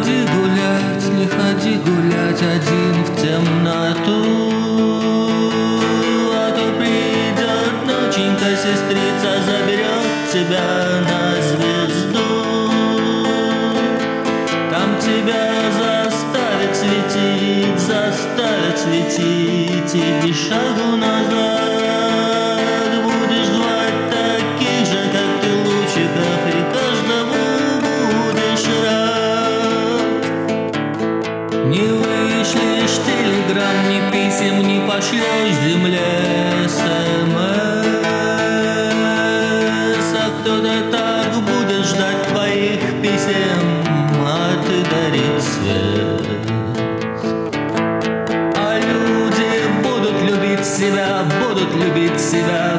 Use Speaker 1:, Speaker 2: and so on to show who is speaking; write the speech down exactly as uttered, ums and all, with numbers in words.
Speaker 1: ходи гулять, не ходи гулять один в темноту, а то придет ноченька, сестрица заберет тебя на звезду. Там тебя заставят светить, заставят светить, и без шагу назад будешь звать таких же, как ты, лучиков, и каждому будешь рад. Не вышлешь телеграмм, ни писем, не пошлешь земле СМС, а кто-то так будет ждать твоих писем, а ты дарить свет. А люди будут любить себя, будут любить себя